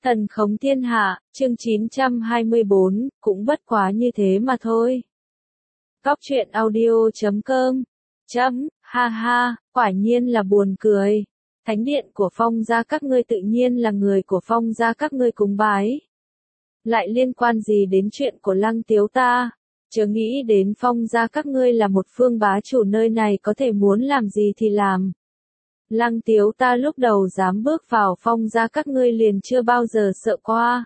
Thần khống thiên hạ, chương 924, cũng bất quá như thế mà thôi. Góc truyện audio.com. Ha ha, quả nhiên là buồn cười. Thánh điện của Phong gia các ngươi tự nhiên là người của Phong gia các ngươi cúng bái. Lại liên quan gì đến chuyện của Lăng Tiếu ta? Chớ nghĩ đến Phong gia các ngươi là một phương bá chủ nơi này có thể muốn làm gì thì làm. Lăng Tiếu ta lúc đầu dám bước vào Phong gia các ngươi liền chưa bao giờ sợ qua.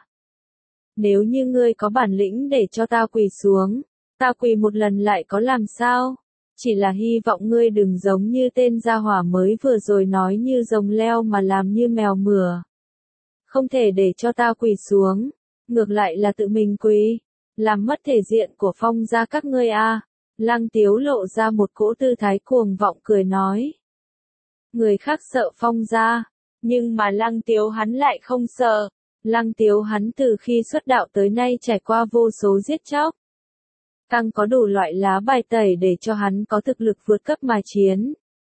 Nếu như ngươi có bản lĩnh để cho ta quỳ xuống, ta quỳ một lần lại có làm sao? Chỉ là hy vọng ngươi đừng giống như tên gia hỏa mới vừa rồi nói như rồng leo mà làm như mèo mửa. Không thể để cho ta quỳ xuống, ngược lại là tự mình quỳ, làm mất thể diện của Phong gia các ngươi a. Lăng Tiếu lộ ra một cỗ tư thái cuồng vọng cười nói. Người khác sợ Phong gia, nhưng mà Lăng Tiếu hắn lại không sợ. Lăng Tiếu hắn từ khi xuất đạo tới nay trải qua vô số giết chóc. Càng có đủ loại lá bài tẩy để cho hắn có thực lực vượt cấp mà chiến.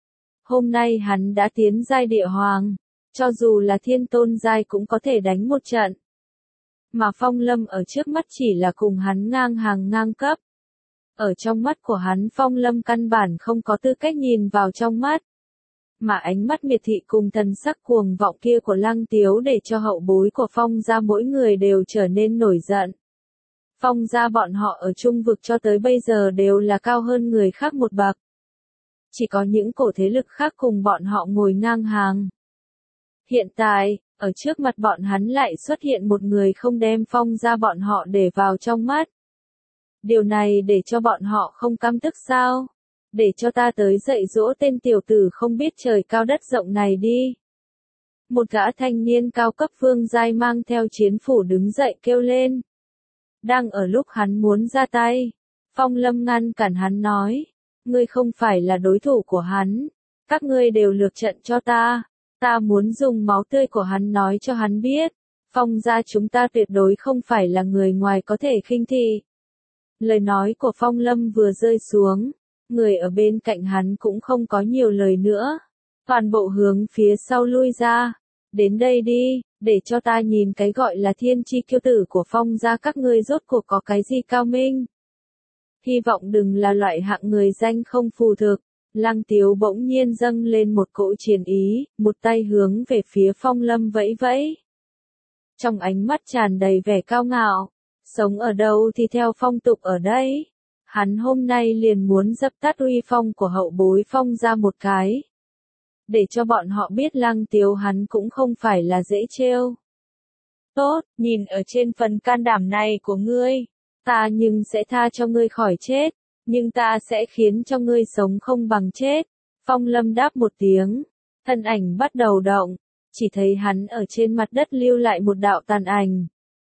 Hôm nay hắn đã tiến giai địa hoàng, cho dù là thiên tôn giai cũng có thể đánh một trận. Mà Phong Lâm ở trước mắt chỉ là cùng hắn ngang hàng ngang cấp. Ở trong mắt của hắn Phong Lâm căn bản không có tư cách nhìn vào trong mắt. Mà ánh mắt miệt thị cùng thần sắc cuồng vọng kia của Lăng Tiếu để cho hậu bối của Phong gia mỗi người đều trở nên nổi giận. Phong gia bọn họ ở trung vực cho tới bây giờ đều là cao hơn người khác một bậc. Chỉ có những cổ thế lực khác cùng bọn họ ngồi ngang hàng. Hiện tại, ở trước mặt bọn hắn lại xuất hiện một người không đem Phong gia bọn họ để vào trong mắt. Điều này để cho bọn họ không căm tức sao? Để cho ta tới dạy dỗ tên tiểu tử không biết trời cao đất rộng này đi. Một gã thanh niên cao cấp vương giai mang theo chiến phủ đứng dậy kêu lên. Đang ở lúc hắn muốn ra tay, Phong Lâm ngăn cản hắn nói, ngươi không phải là đối thủ của hắn, các ngươi đều lược trận cho ta muốn dùng máu tươi của hắn nói cho hắn biết, Phong gia chúng ta tuyệt đối không phải là người ngoài có thể khinh thị. Lời nói của Phong Lâm vừa rơi xuống, người ở bên cạnh hắn cũng không có nhiều lời nữa, toàn bộ hướng phía sau lui ra, đến đây đi, để cho ta nhìn cái gọi là thiên chi kiêu tử của Phong gia các ngươi rốt cuộc có cái gì cao minh. Hy vọng đừng là loại hạng người danh không phù thực. Lăng Tiếu bỗng nhiên dâng lên một cỗ chiến ý, một tay hướng về phía Phong Lâm vẫy vẫy. Trong ánh mắt tràn đầy vẻ cao ngạo, sống ở đâu thì theo phong tục ở đây. Hắn hôm nay liền muốn dập tắt uy phong của hậu bối Phong gia một cái. Để cho bọn họ biết Lăng Tiếu hắn cũng không phải là dễ trêu. Tốt, nhìn ở trên phần can đảm này của ngươi, ta nhưng sẽ tha cho ngươi khỏi chết, nhưng ta sẽ khiến cho ngươi sống không bằng chết. Phong Lâm đáp một tiếng, thân ảnh bắt đầu động, chỉ thấy hắn ở trên mặt đất lưu lại một đạo tàn ảnh.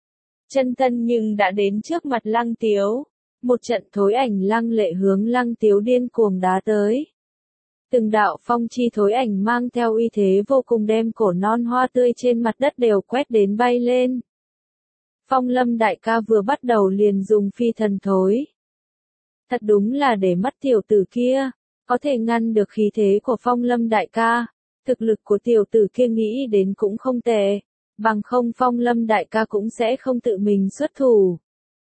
Chân thân nhưng đã đến trước mặt Lăng Tiếu, một trận thối ảnh lăng lệ hướng Lăng Tiếu điên cuồng đá tới. Từng đạo phong chi thối ảnh mang theo uy thế vô cùng đem cổ non hoa tươi trên mặt đất đều quét đến bay lên. Phong Lâm đại ca vừa bắt đầu liền dùng phi thần thối. Thật đúng là để mắt tiểu tử kia, có thể ngăn được khí thế của Phong Lâm đại ca. Thực lực của tiểu tử kia nghĩ đến cũng không tệ, bằng không Phong Lâm đại ca cũng sẽ không tự mình xuất thủ.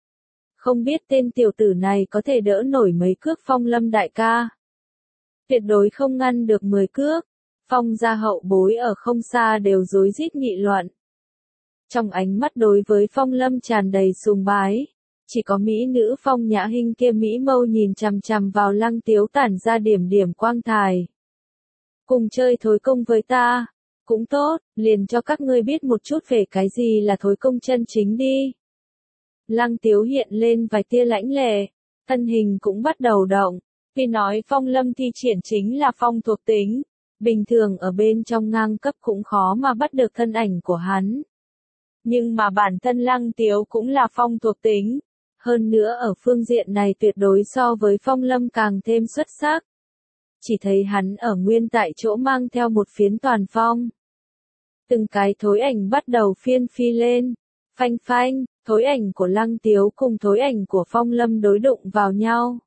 Không biết tên tiểu tử này có thể đỡ nổi mấy cước Phong Lâm đại ca. Tuyệt đối không ngăn được 10 cước. Phong gia hậu bối ở không xa đều rối rít nghị luận. Trong ánh mắt đối với Phong Lâm tràn đầy sùng bái. Chỉ có mỹ nữ Phong Nhã Hinh kia mỹ mâu nhìn chằm chằm vào Lăng Tiếu tản ra điểm điểm quang thải. Cùng chơi thối công với ta. Cũng tốt, liền cho các ngươi biết một chút về cái gì là thối công chân chính đi. Lăng Tiếu hiện lên vài tia lãnh lệ. Thân hình cũng bắt đầu động. Vì nói Phong Lâm thi triển chính là phong thuộc tính, bình thường ở bên trong ngang cấp cũng khó mà bắt được thân ảnh của hắn. Nhưng mà bản thân Lăng Tiếu cũng là phong thuộc tính, hơn nữa ở phương diện này tuyệt đối so với Phong Lâm càng thêm xuất sắc. Chỉ thấy hắn ở nguyên tại chỗ mang theo một phiến toàn phong. Từng cái thối ảnh bắt đầu phiên phi lên, phanh phanh, thối ảnh của Lăng Tiếu cùng thối ảnh của Phong Lâm đối đụng vào nhau.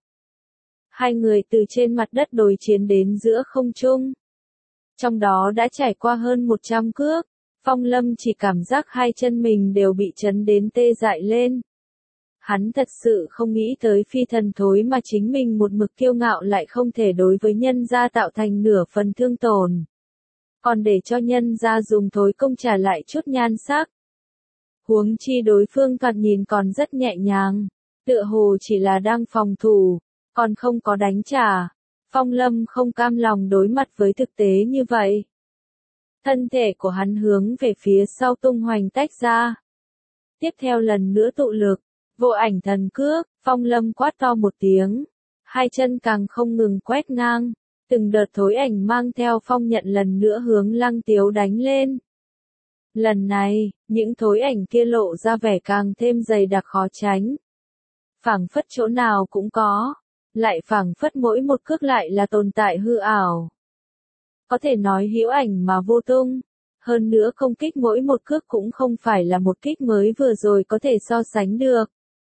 Hai người từ trên mặt đất đối chiến đến giữa không trung. Trong đó đã trải qua hơn 100 cước, Phong Lâm chỉ cảm giác hai chân mình đều bị chấn đến tê dại lên. Hắn thật sự không nghĩ tới phi thần thối mà chính mình một mực kiêu ngạo lại không thể đối với nhân gia tạo thành nửa phần thương tổn. Còn để cho nhân gia dùng thối công trả lại chút nhan sắc. Huống chi đối phương thoạt nhìn còn rất nhẹ nhàng, tựa hồ chỉ là đang phòng thủ, còn không có đánh trả. Phong Lâm không cam lòng đối mặt với thực tế như vậy. Thân thể của hắn hướng về phía sau tung hoành tách ra. Tiếp theo lần nữa tụ lực, vô ảnh thần cước, Phong Lâm quát to một tiếng. Hai chân càng không ngừng quét ngang, từng đợt thối ảnh mang theo phong nhận lần nữa hướng Lăng Tiếu đánh lên. Lần này, những thối ảnh kia lộ ra vẻ càng thêm dày đặc khó tránh. Phảng phất chỗ nào cũng có, lại phảng phất mỗi một cước lại là tồn tại hư ảo. Có thể nói hữu ảnh mà vô tung, hơn nữa công kích mỗi một cước cũng không phải là một kích mới vừa rồi có thể so sánh được.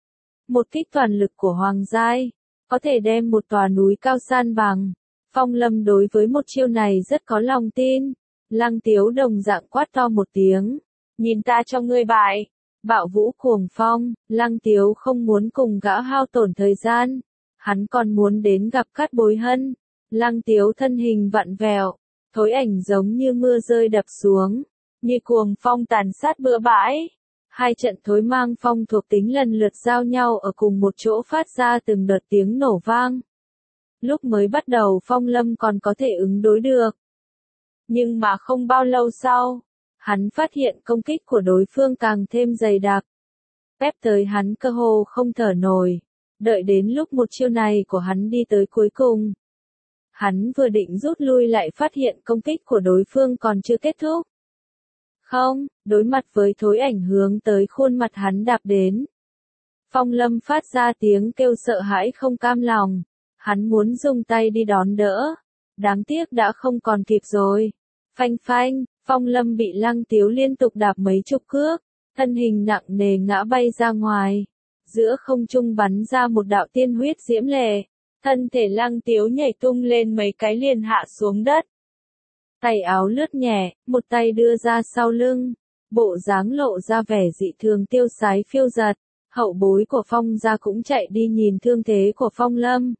Một kích toàn lực của Hoàng Giai, có thể đem một tòa núi cao san bằng. Phong Lâm đối với một chiêu này rất có lòng tin. Lăng Tiếu đồng dạng quát to một tiếng. Nhìn ta cho ngươi bại. Bạo vũ cuồng phong, Lăng Tiếu không muốn cùng gã hao tổn thời gian. Hắn còn muốn đến gặp Cát Bối Hân. Lăng Tiếu thân hình vặn vẹo, thối ảnh giống như mưa rơi đập xuống, như cuồng phong tàn sát bừa bãi. Hai trận thối mang phong thuộc tính lần lượt giao nhau ở cùng một chỗ phát ra từng đợt tiếng nổ vang. Lúc mới bắt đầu Phong Lâm còn có thể ứng đối được. Nhưng mà không bao lâu sau, hắn phát hiện công kích của đối phương càng thêm dày đặc. Ép tới hắn cơ hồ không thở nổi. Đợi đến lúc một chiêu này của hắn đi tới cuối cùng. Hắn vừa định rút lui lại phát hiện công kích của đối phương còn chưa kết thúc. Không, đối mặt với thối ảnh hướng tới khuôn mặt hắn đạp đến. Phong Lâm phát ra tiếng kêu sợ hãi không cam lòng. Hắn muốn dùng tay đi đón đỡ. Đáng tiếc đã không còn kịp rồi. Phanh phanh, Phong Lâm bị Lăng Tiếu liên tục đạp mấy chục cước. Thân hình nặng nề ngã bay ra ngoài. Giữa không trung bắn ra một đạo tiên huyết diễm lệ. Thân thể Lăng Tiếu nhảy tung lên mấy cái liền hạ xuống đất. Tay áo lướt nhẹ, một tay đưa ra sau lưng. Bộ dáng lộ ra vẻ dị thường tiêu sái phiêu giật. Hậu bối của Phong gia cũng chạy đi nhìn thương thế của Phong Lâm.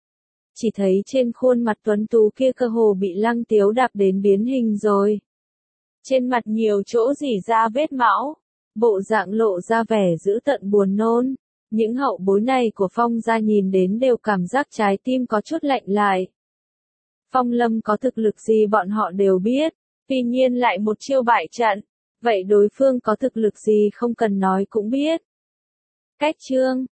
Chỉ thấy trên khuôn mặt tuấn tú kia cơ hồ bị Lăng Tiếu đạp đến biến hình rồi. Trên mặt nhiều chỗ rỉ ra vết máu. Bộ dạng lộ ra vẻ dữ tợn buồn nôn. Những hậu bối này của Phong gia nhìn đến đều cảm giác trái tim có chút lạnh lại. Phong Lâm có thực lực gì bọn họ đều biết. Tuy nhiên lại một chiêu bại trận. Vậy đối phương có thực lực gì không cần nói cũng biết. Cách chương